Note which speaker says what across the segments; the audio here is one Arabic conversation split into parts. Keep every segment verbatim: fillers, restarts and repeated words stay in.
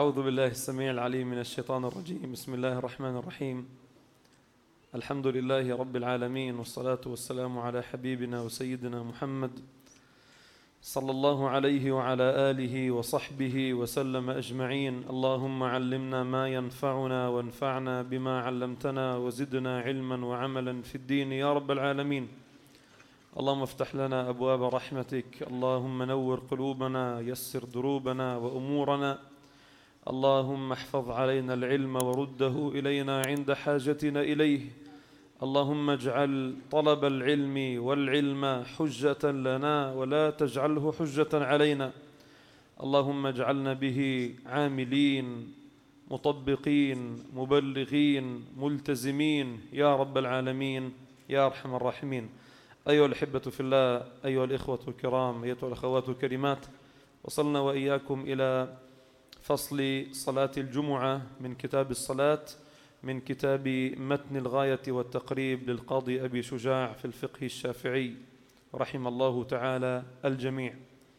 Speaker 1: أعوذ بالله السميع العليم من الشيطان الرجيم. بسم الله الرحمن الرحيم. الحمد لله رب العالمين، والصلاة والسلام على حبيبنا وسيدنا محمد صلى الله عليه وعلى آله وصحبه وسلم أجمعين. اللهم علمنا ما ينفعنا وانفعنا بما علمتنا وزدنا علما وعملا في الدين يا رب العالمين. اللهم افتح لنا أبواب رحمتك، اللهم نور قلوبنا، يسر دروبنا وأمورنا، اللهم احفظ علينا العلم ورده إلينا عند حاجتنا إليه. اللهم اجعل طلب العلم والعلم حجة لنا ولا تجعله حجة علينا. اللهم اجعلنا به عاملين مطبقين مبلغين ملتزمين يا رب العالمين يا أرحم الراحمين. أيها الأحبة في الله، أيها الإخوة الكرام، أيها الأخوات الكريمات، وصلنا وإياكم إلى فصل صلاة الجمعة من كتاب الصلاة، من كتاب متن الغاية والتقريب للقاضي أبي شجاع في الفقه الشافعي رحم الله تعالى الجميع.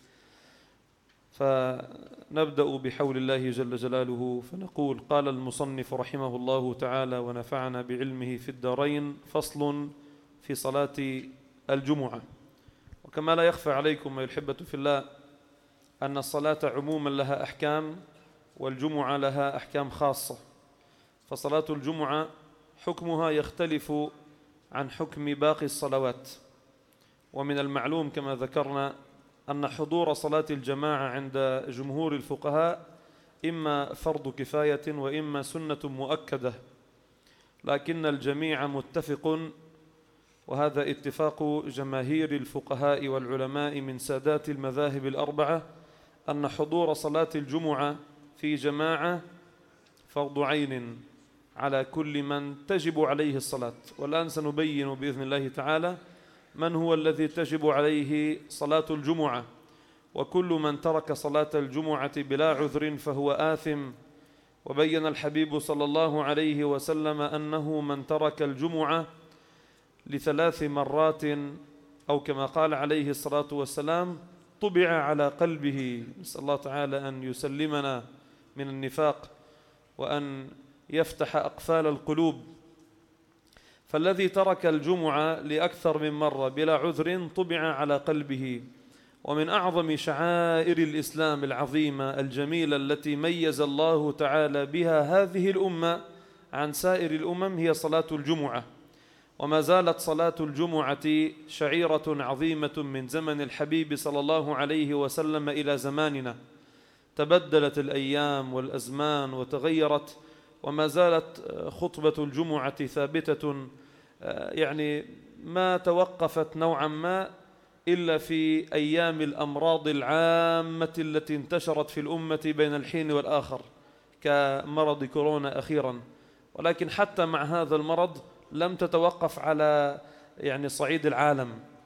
Speaker 1: فنبدأ بحول الله جل جلاله فنقول: قال المصنف رحمه الله تعالى ونفعنا بعلمه في الدارين: فصل في صلاة الجمعة. وكما لا يخفى عليكم أيها الأحبة في الله أن الصلاة عموما لها أحكام، والجمعة لها أحكام خاصة. فصلاة الجمعة حكمها يختلف عن حكم باقي الصلوات. ومن المعلوم كما ذكرنا أن حضور صلاة الجماعة عند جمهور الفقهاء إما فرض كفاية وإما سنة مؤكدة، لكن الجميع متفق، وهذا اتفاق جماهير الفقهاء والعلماء من سادات المذاهب الأربعة، أن حضور صلاة الجمعة في جماعة فرض عين على كل من تجب عليه الصلاة. والآن سنبين بإذن الله تعالى من هو الذي تجب عليه صلاة الجمعة. وكل من ترك صلاة الجمعة بلا عذر فهو آثم. وبين الحبيب صلى الله عليه وسلم أنه من ترك الجمعة لثلاث مرات أو كما قال عليه الصلاة والسلام طبع على قلبه. نسأل الله تعالى أن يسلمنا من النفاق وأن يفتح أقفال القلوب. فالذي ترك الجمعة لأكثر من مرة بلا عذر طبع على قلبه. ومن أعظم شعائر الإسلام العظيمة الجميلة التي ميز الله تعالى بها هذه الأمة عن سائر الأمم هي صلاة الجمعة. وما زالت صلاة الجمعة شعيرة عظيمة من زمن الحبيب صلى الله عليه وسلم إلى زماننا. تبدلت الأيام والأزمان وتغيرت، وما زالت خطبة الجمعة ثابتة، يعني ما توقفت نوعا ما إلا في أيام الأمراض العامة التي انتشرت في الأمة بين الحين والآخر كمرض كورونا أخيرا. ولكن حتى مع هذا المرض لم تتوقف على يعني صعيد العالم.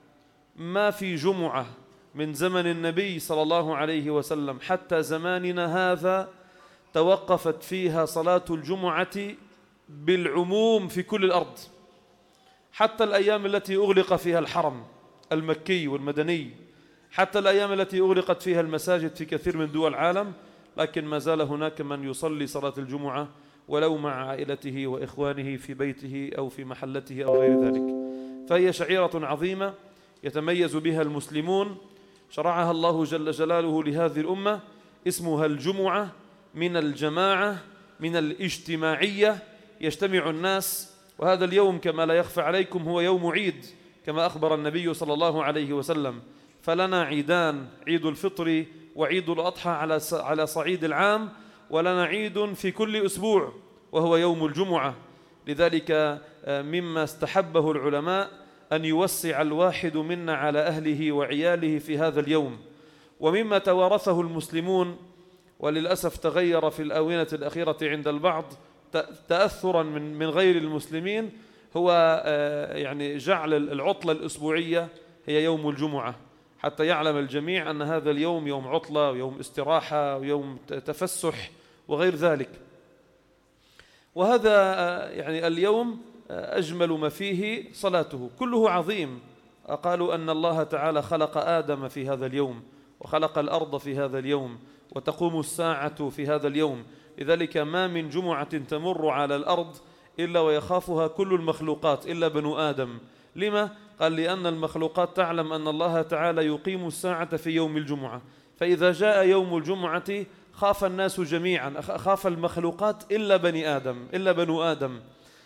Speaker 1: ما في جمعة من زمن النبي صلى الله عليه وسلم حتى زماننا هذا توقفت فيها صلاة الجمعة بالعموم في كل الأرض، حتى الأيام التي أغلق فيها الحرم المكي والمدني، حتى الأيام التي أغلقت فيها المساجد في كثير من دول العالم، لكن ما زال هناك من يصلي صلاة الجمعة ولو مع عائلته وإخوانه في بيته أو في محلته أو غير ذلك. فهي شعيرة عظيمة يتميز بها المسلمون، شرعها الله جل جلاله لهذه الأمة، اسمها الجمعة، من الجماعة، من الاجتماعية، يجتمع الناس. وهذا اليوم كما لا يخفى عليكم هو يوم عيد كما أخبر النبي صلى الله عليه وسلم. فلنا عيدان: عيد الفطر وعيد الأضحى على على صعيد العام، ولنا عيد في كل أسبوع وهو يوم الجمعة. لذلك مما استحبه العلماء أن يوسع الواحد منا على أهله وعياله في هذا اليوم. ومما توارثه المسلمون وللأسف تغير في الآونة الأخيرة عند البعض تأثرا من من غير المسلمين هو يعني جعل العطلة الأسبوعية هي يوم الجمعة، حتى يعلم الجميع أن هذا اليوم يوم عطلة ويوم استراحة ويوم تفسح وغير ذلك. وهذا يعني اليوم أجمل ما فيه صلاته، كله عظيم. قالوا أن الله تعالى خلق آدم في هذا اليوم، وخلق الأرض في هذا اليوم، وتقوم الساعة في هذا اليوم. لذلك ما من جمعة تمر على الأرض إلا ويخافها كل المخلوقات إلا بنو آدم. لما؟ قال لأن المخلوقات تعلم أن الله تعالى يقيم الساعة في يوم الجمعة، فإذا جاء يوم الجمعة خاف الناس جميعا، خاف المخلوقات إلا بني آدم إلا بنو آدم.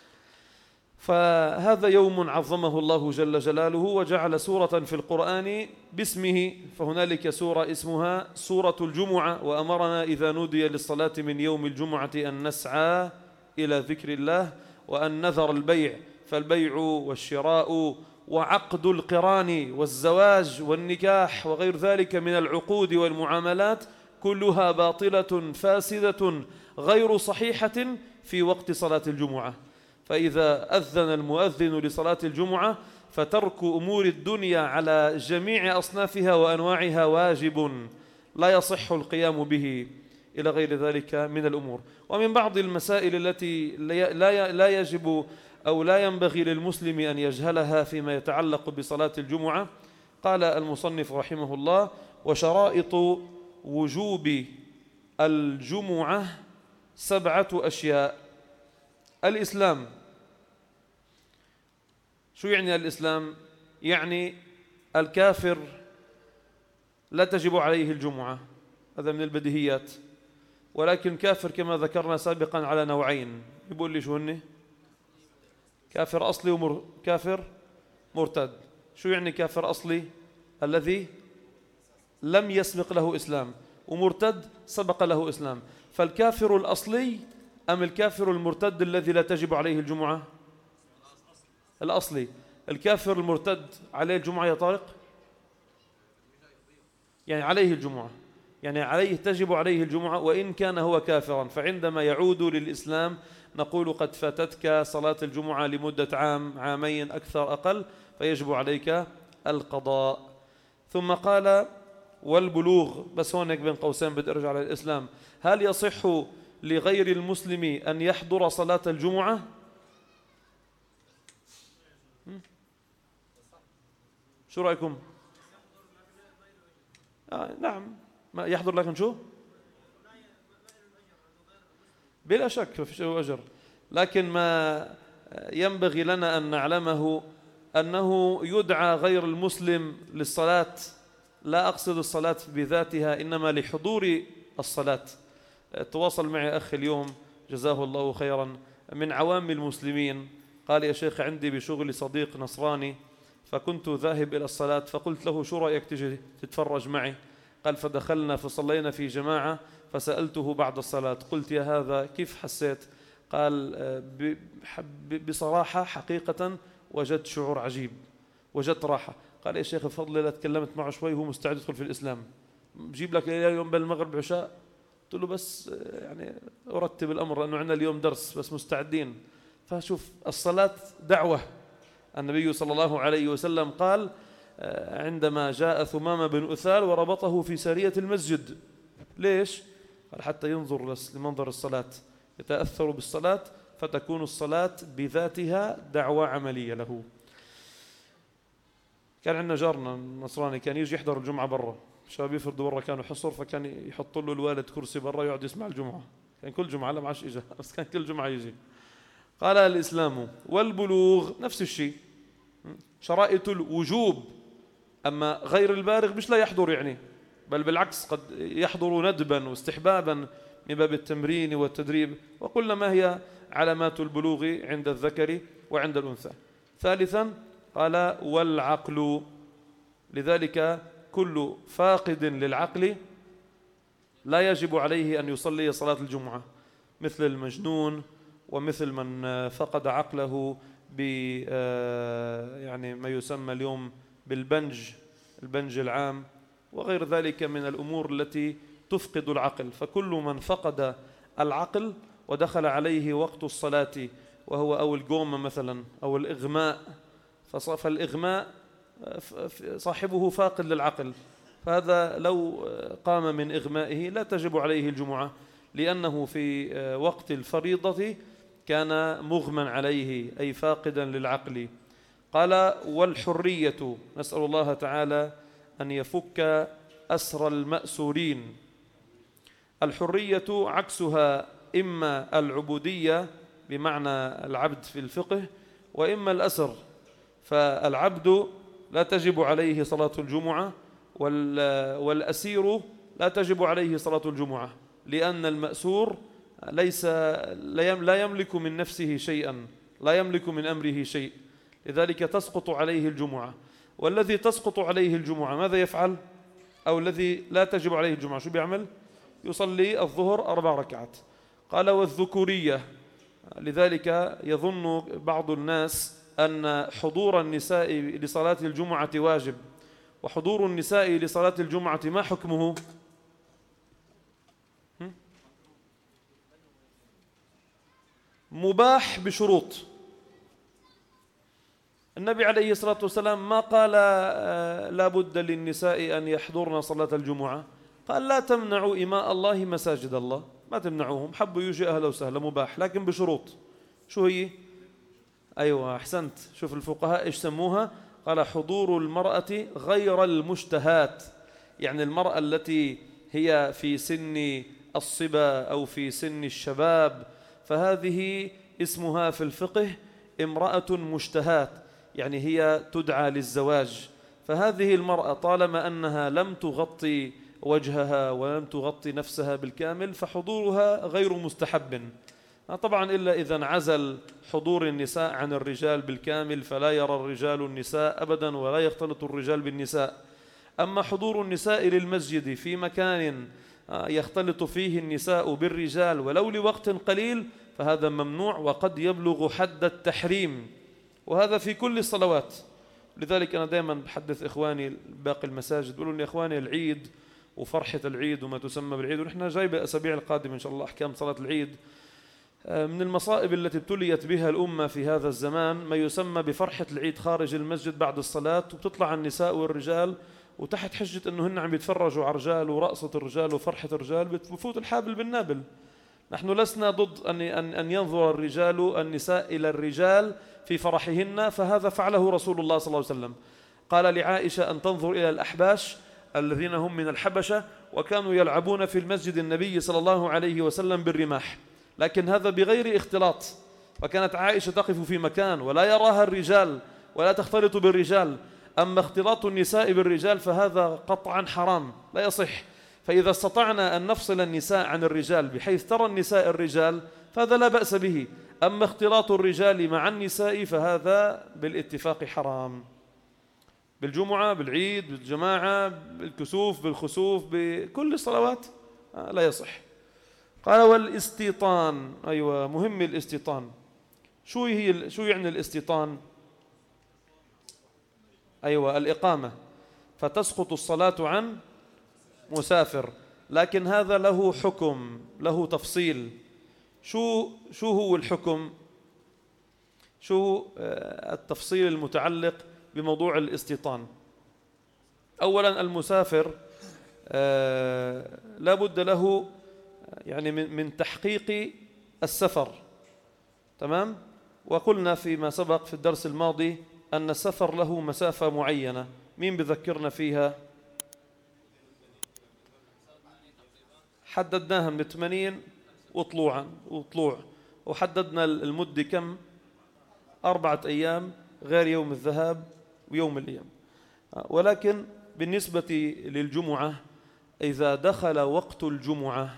Speaker 1: فهذا يوم عظمه الله جل جلاله وجعل سورة في القرآن باسمه، فهنالك سورة اسمها سورة الجمعة، وأمرنا إذا نودي للصلاة من يوم الجمعة أن نسعى إلى ذكر الله وأن نذر البيع، فالبيع والشراء وعقد القران والزواج والنكاح وغير ذلك من العقود والمعاملات كلها باطلة فاسدة غير صحيحة في وقت صلاة الجمعة. فإذا أذن المؤذن لصلاة الجمعة فترك أمور الدنيا على جميع أصنافها وأنواعها واجب لا يصح القيام به، إلى غير ذلك من الأمور. ومن بعض المسائل التي لا يجب أو لا ينبغي للمسلم أن يجهلها فيما يتعلق بصلاة الجمعة، قال المصنف رحمه الله: وشرائط وجوب الجمعة سبعة أشياء. الإسلام. شو يعني الإسلام؟ يعني الكافر لا تجب عليه الجمعة، هذا من البديهيات، ولكن كافر كما ذكرنا سابقا على نوعين. يقول لي شو هن؟ كافر أصلي وكافر مرتد. شو يعني كافر أصلي؟ الذي لم يسبق له إسلام، ومرتد سبق له إسلام. فالكافر الأصلي أم الكافر المرتد الذي لا تجب عليه الجمعة؟ الأصلي. الكافر المرتد عليه الجمعة يا طارق؟ يعني عليه الجمعة، يعني عليه تجب عليه الجمعة وإن كان هو كافرا، فعندما يعود للإسلام نقول قد فاتتك صلاة الجمعة لمدة عام عامين أكثر أقل، فيجب عليك القضاء. ثم قال: والبلوغ. بس هونك بين قوسين بدي أرجع على الإسلام. هل يصح لغير المسلم أن يحضر صلاة الجمعة؟ شو رأيكم؟ آه نعم، ما يحضر لكن شو؟ بلا شك في شيء أجر، لكن ما ينبغي لنا أن نعلمه أنه يدعى غير المسلم للصلاة، لا أقصد الصلاة بذاتها إنما لحضور الصلاة. تواصل معي أخي اليوم جزاه الله خيرا من عوام المسلمين، قال: يا شيخ عندي بشغل صديق نصراني فكنت ذاهب إلى الصلاة، فقلت له: شو رأيك تجي تتفرج معي؟ قال: فدخلنا فصلينا في جماعة، فسألته بعد الصلاة قلت: يا هذا كيف حسيت؟ قال: بصراحة حقيقة وجدت شعور عجيب، وجدت راحة. قال: يا شيخ بفضل الله تكلمت معه شوي هو مستعد يدخل في الإسلام، بجيب لك اليوم بين المغرب عشاء. قلت له: بس يعني أرتب الأمر لأنه عندنا اليوم درس، بس مستعدين. فشوف الصلاة دعوة. النبي صلى الله عليه وسلم قال عندما جاء ثمامة بن أثال وربطه في سارية المسجد: ليش؟ قال: حتى ينظر لمنظر الصلاة، يتأثر بالصلاة، فتكون الصلاة بذاتها دعوة عملية له. كان عندنا جارنا النصراني كان يجي يحضر الجمعة برا، الشباب يفردوا برا كانوا حصر، فكان يحط له الوالد كرسي برا يقعد يسمع الجمعة. كان كل جمعة، لا معش إجا بس كان كل جمعة يجي. قال: الإسلام. والبلوغ نفس الشيء، شرائط الوجوب. أما غير البالغ مش لا يحضر يعني، بل بالعكس قد يحضر ندبا واستحبابا من باب التمرين والتدريب. وقلنا ما هي علامات البلوغ عند الذكر وعند الأنثى. ثالثا قال: والعقل. لذلك كل فاقد للعقل لا يجب عليه أن يصلي صلاة الجمعة، مثل المجنون، ومثل من فقد عقله ب يعني ما يسمى اليوم بالبنج، البنج العام، وغير ذلك من الأمور التي تفقد العقل. فكل من فقد العقل ودخل عليه وقت الصلاة وهو أو القومة مثلا أو الإغماء، فالإغماء صاحبه فاقد للعقل، فهذا لو قام من إغمائه لا تجب عليه الجمعة، لأنه في وقت الفريضة كان مغمى عليه أي فاقدا للعقل. قال: والحرية. نسأل الله تعالى أن يفك أسر المأسورين. الحرية عكسها إما العبودية بمعنى العبد في الفقه، وإما الأسر. فالعبد لا تجب عليه صلاة الجمعة، والأسير لا تجب عليه صلاة الجمعة، لأن المأسور ليس لا يملك من نفسه شيئا، لا يملك من أمره شيء، لذلك تسقط عليه الجمعة. والذي تسقط عليه الجمعة ماذا يفعل؟ أو الذي لا تجب عليه الجمعة شو بيعمل؟ يصلي الظهر أربع ركعات. قال والذكورية، لذلك يظن بعض الناس أن حضور النساء لصلاة الجمعة واجب، وحضور النساء لصلاة الجمعة ما حكمه؟ مباح بشروط. النبي عليه الصلاة والسلام ما قال لا بد للنساء أن يحضرن صلاة الجمعة، قال لا تمنعوا إماء الله مساجد الله، ما تمنعوهم، حبوا يجي أهلا وسهلا، مباح لكن بشروط. شو هي؟ أيوة أحسنت. شوف الفقهاء إيش سموها؟ قال حضور المرأة غير المشتهات، يعني المرأة التي هي في سن الصبا أو في سن الشباب، فهذه اسمها في الفقه امرأة مشتهات، يعني هي تدعى للزواج. فهذه المرأة طالما أنها لم تغطي وجهها ولم تغطي نفسها بالكامل فحضورها غير مستحب. طبعا إلا إذا انعزل حضور النساء عن الرجال بالكامل، فلا يرى الرجال النساء أبدا ولا يختلط الرجال بالنساء. أما حضور النساء للمسجد في مكان يختلط فيه النساء بالرجال ولو لوقت قليل فهذا ممنوع، وقد يبلغ حد التحريم، وهذا في كل الصلوات. لذلك أنا دائما بحدث إخواني باقي المساجد، بقولوا لي إخواني العيد وفرحة العيد وما تسمى بالعيد، ونحن جاي بالأسابيع القادمة إن شاء الله أحكام صلاة العيد. من المصائب التي ابتليت بها الأمة في هذا الزمان ما يسمى بفرحة العيد خارج المسجد بعد الصلاة، وبتطلع النساء والرجال وتحت حجة أنه هن عم يتفرجوا على الرجال ورقصة الرجال وفرحة الرجال بفوت الحابل بالنابل. نحن لسنا ضد أن أن ينظر الرجال النساء إلى الرجال في فرحهن، فهذا فعله رسول الله صلى الله عليه وسلم. قال لعائشة أن تنظر إلى الأحباش الذين هم من الحبشة وكانوا يلعبون في المسجد النبي صلى الله عليه وسلم بالرماح، لكن هذا بغير اختلاط، فكانت عائشة تقف في مكان ولا يراها الرجال ولا تختلط بالرجال. أما اختلاط النساء بالرجال فهذا قطعا حرام لا يصح. فإذا استطعنا أن نفصل النساء عن الرجال بحيث ترى النساء الرجال فهذا لا بأس به. أما اختلاط الرجال مع النساء فهذا بالاتفاق حرام، بالجمعة بالعيد بالجماعة بالكسوف بالخسوف بكل الصلوات لا يصح. قال والاستيطان، أيوة مهم الاستيطان. شو هي شو يعني الاستيطان؟ أيوة الإقامة، فتسقط الصلاة عن مسافر، لكن هذا له حكم له تفصيل. شو شو هو الحكم؟ شو التفصيل المتعلق بموضوع الاستيطان؟ أولا المسافر لا بد له يعني من تحقيق السفر، تمام؟ وقلنا فيما سبق في الدرس الماضي أن السفر له مسافة معينة، مين بذكرنا فيها؟ حددناها من ثمانين وطلوعا وطلوع، وحددنا المدة كم؟ أربعة أيام غير يوم الذهاب ويوم الأيام. ولكن بالنسبة للجمعة إذا دخل وقت الجمعة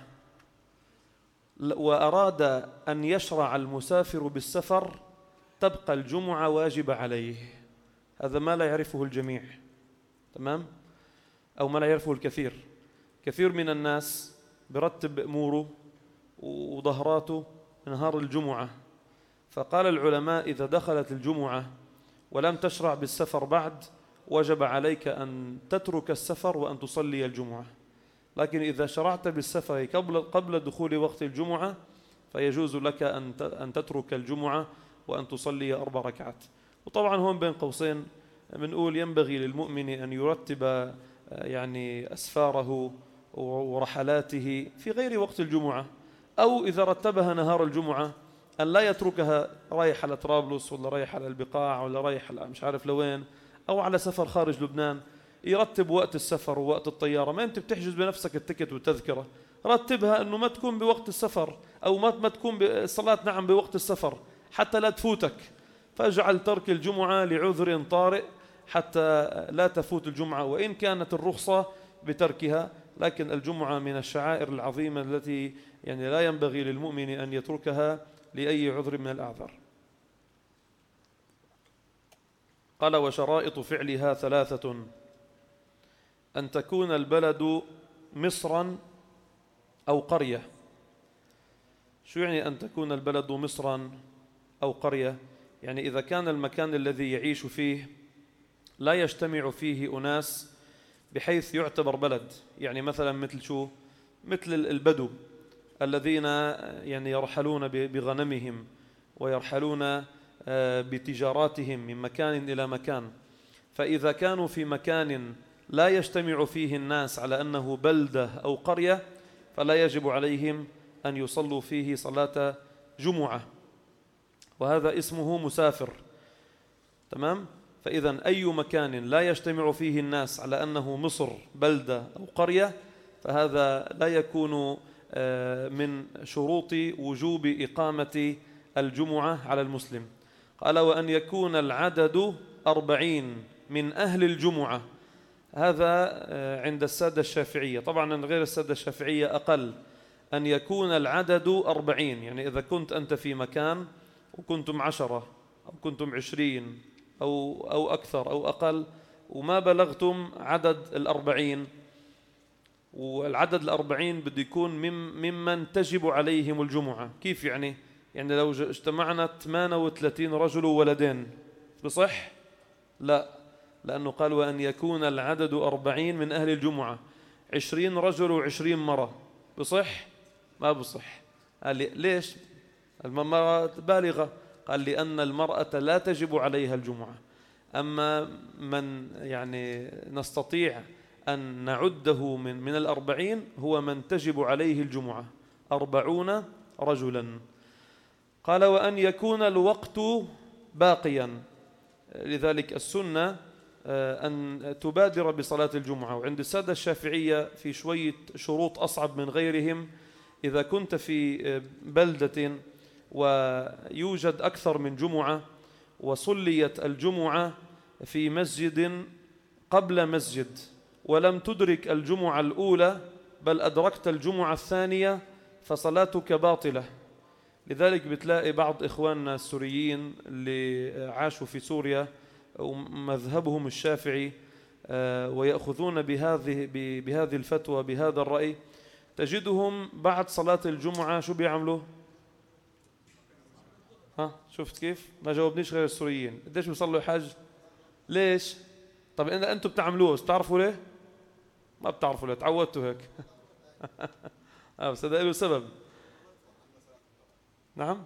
Speaker 1: وأراد أن يشرع المسافر بالسفر تبقى الجمعة واجبة عليه. هذا ما لا يعرفه الجميع، تمام؟ أو ما لا يعرفه الكثير. كثير من الناس برتب أموره وظهراته نهار الجمعة، فقال العلماء إذا دخلت الجمعة ولم تشرع بالسفر بعد وجب عليك أن تترك السفر وأن تصلي الجمعة. لكن إذا شرعت بالسفر قبل قبل دخول وقت الجمعة فيجوز لك أن أن تترك الجمعة وأن تصلي أربع ركعات. وطبعا هون بين قوسين بنقول ينبغي للمؤمن أن يرتب يعني أسفاره ورحلاته في غير وقت الجمعة، أو إذا رتبها نهار الجمعة أن لا يتركها رايح على طرابلس ولا رايح على البقاع ولا رايح على مش عارف لوين أو على سفر خارج لبنان، يرتب وقت السفر ووقت الطيارة. ما أنت بتحجز بنفسك التكت والتذكرة، رتبها أنه ما تكون بوقت السفر، أو ما ما تكون الصلاة نعم بوقت السفر حتى لا تفوتك، فاجعل ترك الجمعة لعذر طارئ حتى لا تفوت الجمعة، وإن كانت الرخصة بتركها، لكن الجمعة من الشعائر العظيمة التي يعني لا ينبغي للمؤمن أن يتركها لأي عذر من الأعذار. قال: وشرائط فعلها ثلاثة: أن تكون البلد مصرا أو قرية. شو يعني أن تكون البلد مصرا أو قرية؟ يعني إذا كان المكان الذي يعيش فيه لا يجتمع فيه أناس بحيث يعتبر بلد، يعني مثلا مثل شو؟ مثل البدو الذين يعني يرحلون بغنمهم ويرحلون بتجاراتهم من مكان إلى مكان، فإذا كانوا في مكان لا يجتمع فيه الناس على أنه بلدة أو قرية فلا يجب عليهم أن يصلوا فيه صلاة جمعة، وهذا اسمه مسافر. تمام؟ فإذا أي مكان لا يجتمع فيه الناس على أنه مصر بلدة أو قرية فهذا لا يكون من شروط وجوب إقامة الجمعة على المسلم. قال: وأن يكون العدد أربعين من أهل الجمعة. هذا عند السادة الشافعية، طبعا غير السادة الشافعية أقل، أن يكون العدد أربعين، يعني إذا كنت أنت في مكان وكنتم عشرة أو كنتم عشرين أو, أو أكثر أو أقل وما بلغتم عدد الأربعين، والعدد الأربعين بده يكون ممن تجب عليهم الجمعة. كيف يعني؟ يعني لو اجتمعنا ثمانية وثلاثين رجل وولدين بصح؟ لا، لأنه قال: وأن يكون العدد أربعين من أهل الجمعة. عشرين رجل وعشرين مرة بصح؟ ما بصح. قال لي ليش؟ المرأة بالغة. قال: لأن المرأة لا تجب عليها الجمعة. أما من يعني نستطيع أن نعده من, من الأربعين هو من تجب عليه الجمعة، أربعون رجلا. قال: وأن يكون الوقت باقيا. لذلك السنة أن تبادر بصلاة الجمعة. وعند السادة الشافعية في شوية شروط أصعب من غيرهم. إذا كنت في بلدة ويوجد أكثر من جمعة وصليت الجمعة في مسجد قبل مسجد ولم تدرك الجمعة الأولى بل أدركت الجمعة الثانية فصلاتك باطلة. لذلك بتلاقي بعض إخواننا السوريين اللي عاشوا في سوريا ومذهبهم الشافعي ويأخذون بهذه بهذه الفتوى بهذا الرأي، تجدهم بعد صلاة الجمعة شو بيعملوا؟ ها شفت كيف؟ ما جاوبنيش غير السوريين. قديش بيصلوا حج؟ ليش؟ طب إن أنتم بتعملوه بتعرفوا ليه؟ ما بتعرفوا ليه، تعودتوا هيك. آه بس هذا له سبب. نعم.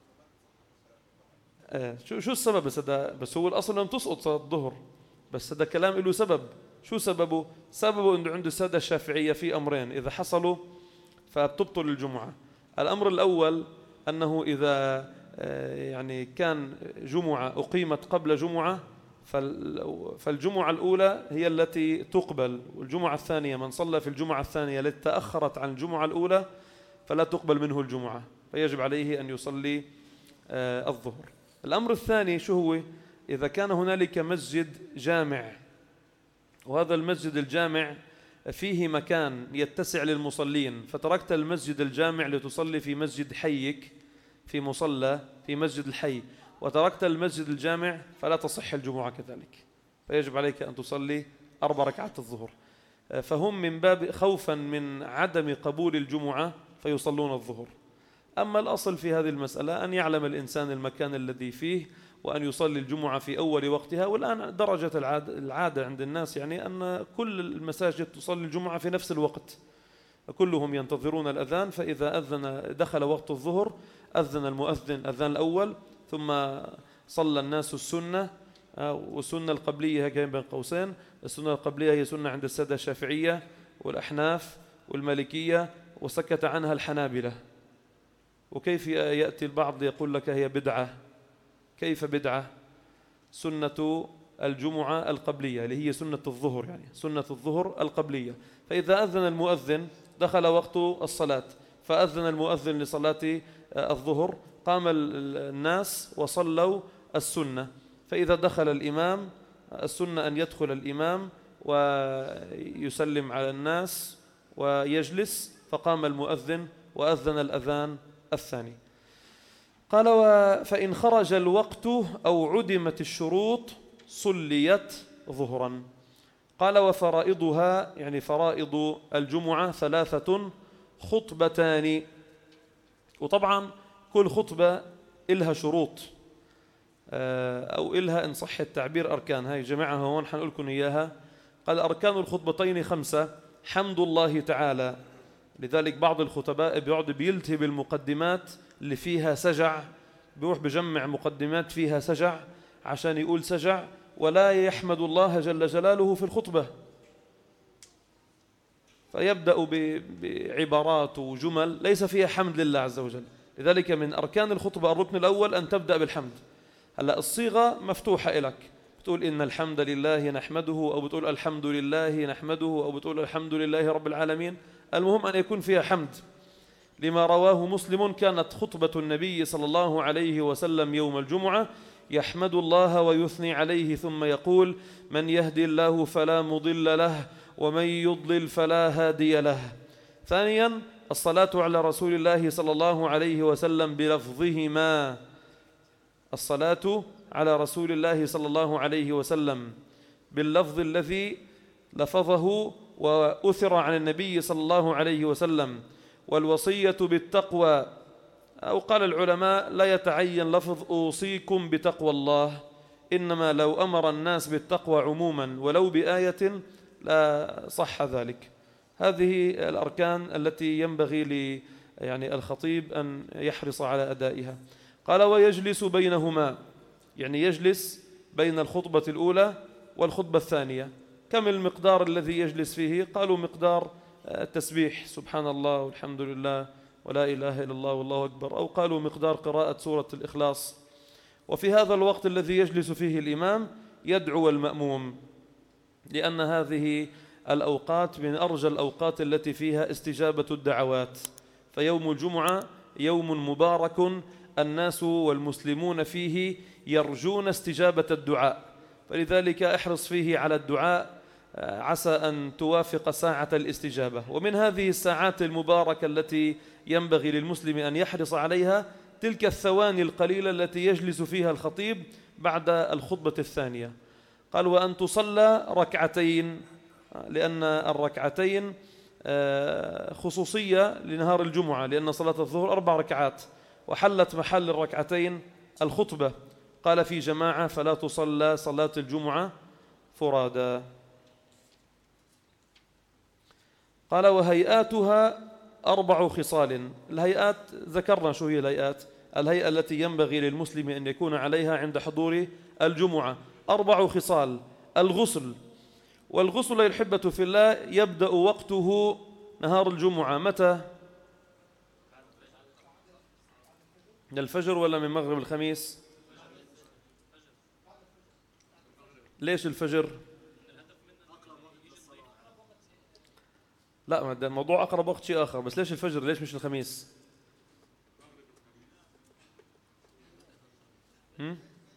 Speaker 1: آه شو شو السبب؟ بس هذا بس هو الأصل لم تسقط صلاة الظهر، بس هذا كلام له سبب. شو سببه؟ سببه إنه عند السادة الشافعية في أمرين إذا حصلوا فبتبطل الجمعة. الأمر الأول أنه إذا يعني كان جمعة أقيمت قبل جمعة فالجمعة الأولى هي التي تقبل، والجمعة الثانية من صلى في الجمعة الثانية التي تأخرت عن الجمعة الأولى فلا تقبل منه الجمعة، فيجب عليه أن يصلي الظهر. الأمر الثاني شو هو؟ إذا كان هنالك مسجد جامع وهذا المسجد الجامع فيه مكان يتسع للمصلين، فتركت المسجد الجامع لتصلي في مسجد حيك في مصلى في مسجد الحي وتركت المسجد الجامع فلا تصح الجمعة كذلك، فيجب عليك أن تصلي أربع ركعات الظهر. فهم من باب خوفا من عدم قبول الجمعة فيصلون الظهر. أما الأصل في هذه المسألة أن يعلم الإنسان المكان الذي فيه وأن يصلي الجمعة في أول وقتها. والآن درجة العادة عند الناس يعني أن كل المساجد تصلي الجمعة في نفس الوقت، كلهم ينتظرون الأذان، فإذا أذن دخل وقت الظهر أذن المؤذن أذان الأول ثم صلى الناس السنة، والسنة القبلية هكذا بين قوسين. السنة القبلية هي سنة عند السادة الشافعية والأحناف والمالكية وسكت عنها الحنابلة. وكيف يأتي البعض يقول لك هي بدعة؟ كيف بدعة؟ سنة الجمعة القبلية اللي هي سنة الظهر، يعني سنة الظهر القبلية. فإذا أذن المؤذن دخل وقت الصلاة فأذن المؤذن لصلاة الظهر، قام الناس وصلوا السنة، فإذا دخل الإمام السنة أن يدخل الإمام ويسلم على الناس ويجلس، فقام المؤذن وأذن الأذان الثاني. قال: فإن خرج الوقت أو عدمت الشروط صليت ظهرا. قال: وفرائضها، يعني فرائض الجمعة ثلاثة: خطبتان. وطبعا كل خطبة إلها شروط أو إلها إن صح التعبير أركان، هاي جماعة هون حنقولكم إياها. قال: أركان الخطبتين خمسة: حمد الله تعالى، لذلك بعض الخطباء بيقعد بيلتهي بالمقدمات اللي فيها سجع، بيروح بجمع مقدمات فيها سجع عشان يقول سجع، ولا يحمد الله جل جلاله في الخطبة، فيبدأ بعبارات وجمل ليس فيها حمد لله عز وجل. لذلك من أركان الخطبة الركن الأول أن تبدأ بالحمد. هلأ الصيغة مفتوحة إلك، بتقول إن الحمد لله نحمده، أو بتقول الحمد لله نحمده، أو بتقول الحمد لله رب العالمين. المهم أن يكون فيها حمد، لما رواه مسلم: كانت خطبة النبي صلى الله عليه وسلم يوم الجمعة يحمد الله ويثني عليه ثم يقول: من يهدي الله فلا مضل له ومن يضلل فلا هادي له. ثانيا: الصلاة على رسول الله صلى الله عليه وسلم بلفظهما، الصلاة على رسول الله صلى الله عليه وسلم باللفظ الذي لفظه وأثر عن النبي صلى الله عليه وسلم، والوصية بالتقوى، أو قال العلماء لا يتعين لفظ أوصيكم بتقوى الله، إنما لو أمر الناس بالتقوى عموما ولو بآية لا صح ذلك. هذه الأركان التي ينبغي ل يعني الخطيب أن يحرص على أدائها. قال: ويجلس بينهما، يعني يجلس بين الخطبة الأولى والخطبة الثانية. كم المقدار الذي يجلس فيه؟ قالوا مقدار التسبيح سبحان الله والحمد لله ولا إله إلا الله والله أكبر، أو قالوا مقدار قراءة سورة الإخلاص. وفي هذا الوقت الذي يجلس فيه الإمام يدعو المأموم، لأن هذه الأوقات من أرجى الأوقات التي فيها استجابة الدعوات، فيوم الجمعة يوم مبارك الناس والمسلمون فيه يرجون استجابة الدعاء، فلذلك احرص فيه على الدعاء عسى أن توافق ساعة الاستجابة. ومن هذه الساعات المباركة التي ينبغي للمسلم أن يحرص عليها تلك الثواني القليلة التي يجلس فيها الخطيب بعد الخطبة الثانية. قال: وأن تصلى ركعتين، لأن الركعتين خصوصية لنهار الجمعة، لأن صلاة الظهر أربع ركعات وحلت محل الركعتين الخطبة. قال: في جماعة، فلا تصلى صلاة الجمعة فرادا. قال: وهيئاتها أربع خصال. الهيئات ذكرنا شو هي الهيئات. الهيئة التي ينبغي للمسلم أن يكون عليها عند حضور الجمعة أربع خصال: الغسل، والغسل الأحبة في الله يبدأ وقته نهار الجمعة متى؟ من الفجر ولا من مغرب الخميس؟ ليش الفجر؟ لا، الموضوع أقرب وقت شيء آخر، بس ليش الفجر؟ ليش مش الخميس؟ هم؟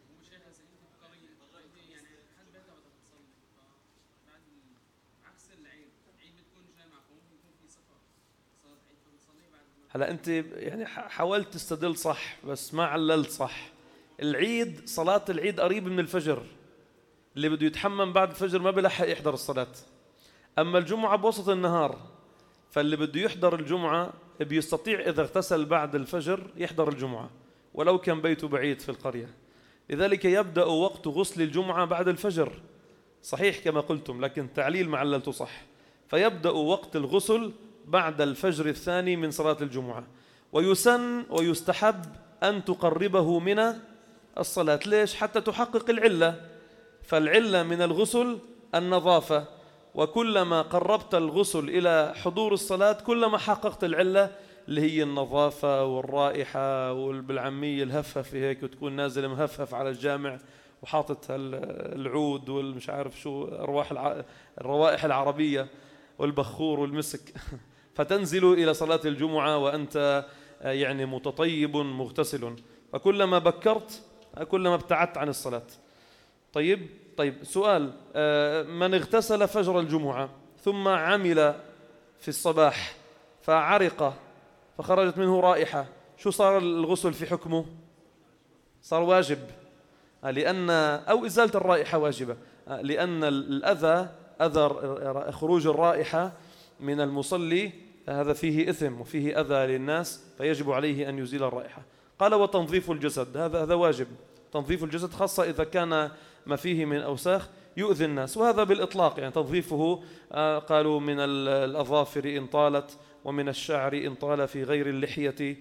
Speaker 1: هلا أنت يعني حاولت تستدل صح بس ما عللت صح. العيد، صلاة العيد قريب من الفجر، اللي بده يتحمم بعد الفجر ما بلحق يحضر الصلاة. أما الجمعة بوسط النهار، فاللي بده يحضر الجمعة بيستطيع إذا اغتسل بعد الفجر يحضر الجمعة ولو كان بيته بعيد في القرية. لذلك يبدأ وقت غسل الجمعة بعد الفجر، صحيح كما قلتم، لكن تعليل ما عللته صح. فيبدأ وقت الغسل بعد الفجر الثاني من صلاة الجمعة، ويسن ويستحب أن تقربه من الصلاة. ليش؟ حتى تحقق العلة، فالعلة من الغسل النظافة، وكلما قربت الغسل إلى حضور الصلاة كلما حققت العلة اللي هي النظافة والرائحة، والبالعامية الهفهف هيك، وتكون نازل مهفهف على الجامع وحاطط العود والمش عارف شو أرواح الع... الروائح العربية والبخور والمسك فتنزل إلى صلاة الجمعة وأنت يعني متطيب مغتسل، فكلما بكرت كلما ابتعدت عن الصلاة. طيب طيب سؤال: من اغتسل فجر الجمعة ثم عمل في الصباح فعرق فخرجت منه رائحة، شو صار الغسل في حكمه؟ صار واجب، لأن أو إزالة الرائحة واجبة، لأن الأذى أذى خروج الرائحة من المصلي هذا فيه إثم وفيه أذى للناس، فيجب عليه أن يزيل الرائحة. قال: وتنظيف الجسد، هذا هذا واجب، تنظيف الجسد خاصة إذا كان ما فيه من أوساخ يؤذي الناس، وهذا بالإطلاق، يعني تنظيفه قالوا من الأظافر إن طالت، ومن الشعر إن طال في غير اللحية،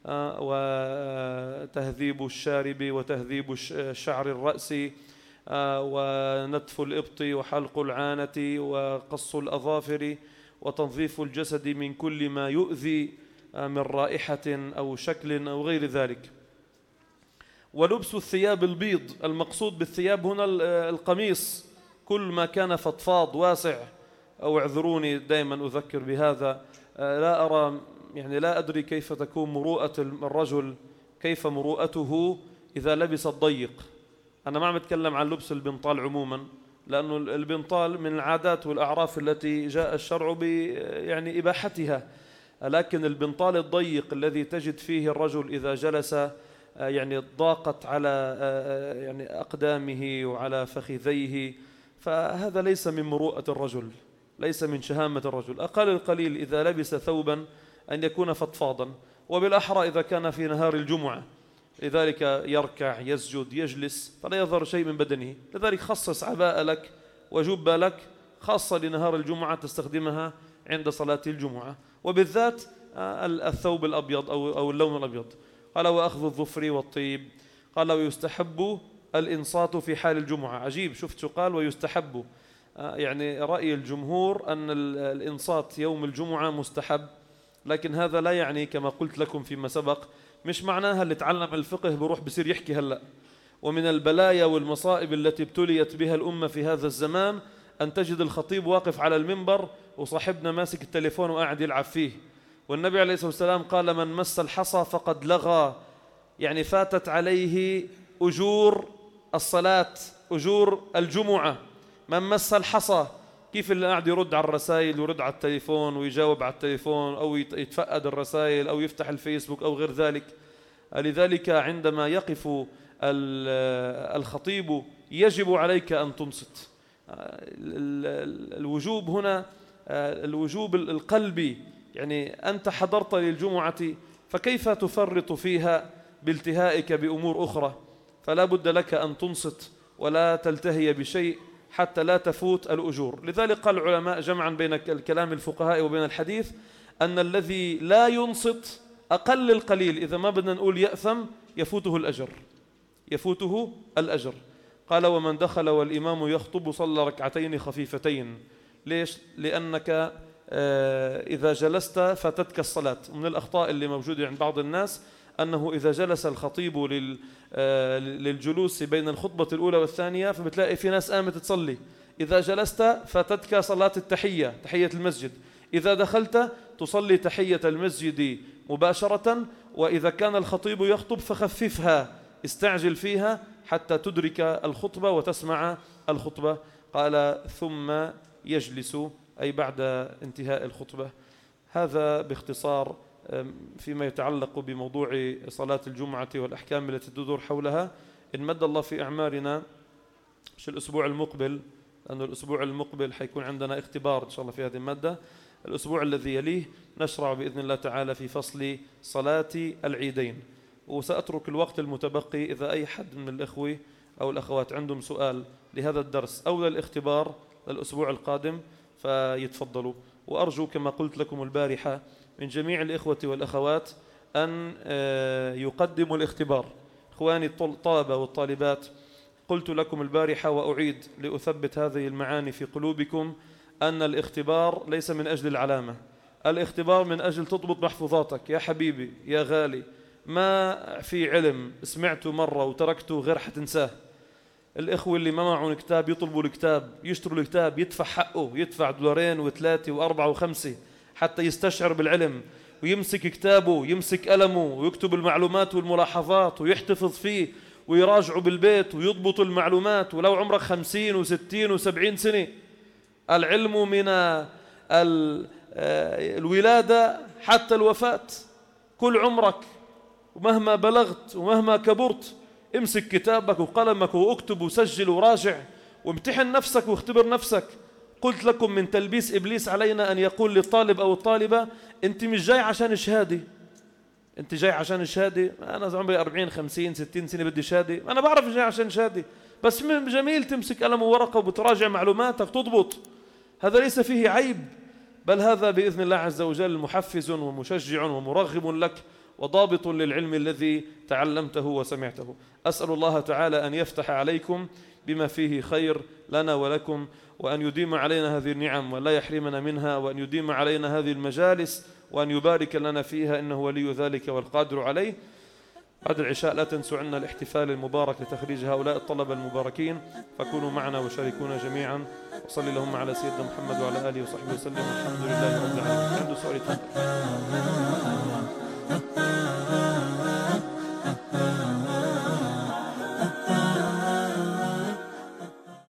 Speaker 1: وتهذيب الشارب وتهذيب شعر الرأس، ونتف الإبط وحلق العانة وقص الأظافر، وتنظيف الجسد من كل ما يؤذي من رائحة أو شكل أو غير ذلك. ولبس الثياب البيض، المقصود بالثياب هنا القميص، كل ما كان فضفاض واسع، أو اعذروني دائما أذكر بهذا، لا أرى يعني لا أدري كيف تكون مروءة الرجل، كيف مروءته إذا لبس الضيق. أنا ما عم أتكلم عن لبس البنطال عموما، لأنه البنطال من العادات والأعراف التي جاء الشرع ب يعني إباحتها، لكن البنطال الضيق الذي تجد فيه الرجل إذا جلس يعني ضاقت على يعني أقدامه وعلى فخذيه، فهذا ليس من مروءة الرجل، ليس من شهامة الرجل. أقل القليل إذا لبس ثوبا أن يكون فضفاضا، وبالأحرى إذا كان في نهار الجمعة، لذلك يركع يسجد يجلس فلا يظهر شيء من بدنه. لذلك خصص عباءة لك وجبة لك خاصة لنهار الجمعة تستخدمها عند صلاة الجمعة، وبالذات الثوب الأبيض أو اللون الأبيض. قال: وأخذ الظفر والطيب. قال: ويستحب الإنصات في حال الجمعة. عجيب، شفت شو قال؟ ويستحب، يعني رأي الجمهور أن الإنصات يوم الجمعة مستحب، لكن هذا لا يعني كما قلت لكم فيما سبق، مش معناها اللي تعلم الفقه بروح بصير يحكي هلأ. ومن البلايا والمصائب التي ابتليت بها الأمة في هذا الزمان أن تجد الخطيب واقف على المنبر وصاحبنا ماسك التليفون وقاعد يلعب فيه، والنبي عليه الصلاة والسلام قال: من مس الحصى فقد لغى، يعني فاتت عليه أجور الصلاة، أجور الجمعة. من مس الحصى، كيف اللي قاعد يرد على الرسائل ويرد على التليفون ويجاوب على التليفون أو يتفقد الرسائل أو يفتح الفيسبوك أو غير ذلك. لذلك عندما يقف الخطيب يجب عليك أن تنصت. الوجوب هنا الوجوب القلبي، يعني أنت حضرت للجمعة فكيف تفرط فيها بالتهائك بأمور أخرى؟ فلا بد لك أن تنصت ولا تلتهي بشيء حتى لا تفوت الأجور. لذلك قال العلماء جمعا بين الكلام الفقهاء وبين الحديث أن الذي لا ينصت أقل القليل، إذا ما بدنا نقول يأثم، يفوته الأجر، يفوته الأجر. قال: ومن دخل والإمام يخطب صلى ركعتين خفيفتين. ليش؟ لأنك إذا جلست فاتتك الصلاة. من الأخطاء اللي موجودة عند بعض الناس أنه إذا جلس الخطيب للجلوس بين الخطبة الأولى والثانية فبتلاقي في ناس قامت تصلي. إذا جلست فاتتك صلاة التحية، تحية المسجد. إذا دخلت تصلي تحية المسجد مباشرة، وإذا كان الخطيب يخطب فخففها، استعجل فيها حتى تدرك الخطبة وتسمع الخطبة. قال: ثم يجلس، أي بعد انتهاء الخطبة. هذا باختصار فيما يتعلق بموضوع صلاة الجمعة والأحكام التي تدور حولها. إن مد الله في أعمارنا مش الأسبوع المقبل، لأن الأسبوع المقبل حيكون عندنا اختبار إن شاء الله في هذه المادة. الأسبوع الذي يليه نشرع بإذن الله تعالى في فصل صلاة العيدين، وسأترك الوقت المتبقي إذا أي حد من الإخوة أو الأخوات عندهم سؤال لهذا الدرس أو للاختبار للأسبوع القادم فيتفضلوا. وأرجو كما قلت لكم البارحة من جميع الإخوة والأخوات أن يقدموا الاختبار. إخواني الطلبة والطالبات، قلت لكم البارحة وأعيد لأثبت هذه المعاني في قلوبكم أن الاختبار ليس من أجل العلامة، الاختبار من أجل تضبط محفوظاتك. يا حبيبي يا غالي، ما في علم سمعته مرة وتركته غير حتنساه. الإخوة اللي ما معهم كتاب يطلبوا الكتاب، يشتروا الكتاب، يدفع حقه، يدفع دولارين وثلاثة وأربعة وخمسة حتى يستشعر بالعلم ويمسك كتابه ويمسك قلمه ويكتب المعلومات والملاحظات ويحتفظ فيه ويراجعه بالبيت ويضبط المعلومات، ولو عمرك خمسين وستين وسبعين سنة. العلم من الولادة حتى الوفاة، كل عمرك ومهما بلغت ومهما كبرت امسك كتابك وقلمك واكتب وسجل وراجع وامتحن نفسك واختبر نفسك. قلت لكم من تلبيس إبليس علينا أن يقول للطالب أو الطالبة أنت مش جاي عشان شهادة، أنت جاي عشان شهادة. أنا عمري أربعين خمسين ستين سنة بدي شهادة، أنا بعرف جاي عشان شهادة، بس جميل تمسك قلم وورقة وبتراجع معلوماتك تضبط، هذا ليس فيه عيب، بل هذا بإذن الله عز وجل محفز ومشجع ومرغب لك وضابط للعلم الذي تعلمته وسمعته. أسأل الله تعالى أن يفتح عليكم بما فيه خير لنا ولكم، وأن يديم علينا هذه النعم ولا يحرمنا منها، وأن يديم علينا هذه المجالس وأن يبارك لنا فيها، إنه ولي ذلك والقادر عليه. بعد العشاء لا تنسوا عنا الاحتفال المبارك لتخريج هؤلاء الطلبة المباركين، فكونوا معنا وشاركونا جميعا. وصلي اللهم على سيدنا محمد وعلى آله وصحبه وسلم، والحمد لله رب العالمين. عنده سؤال؟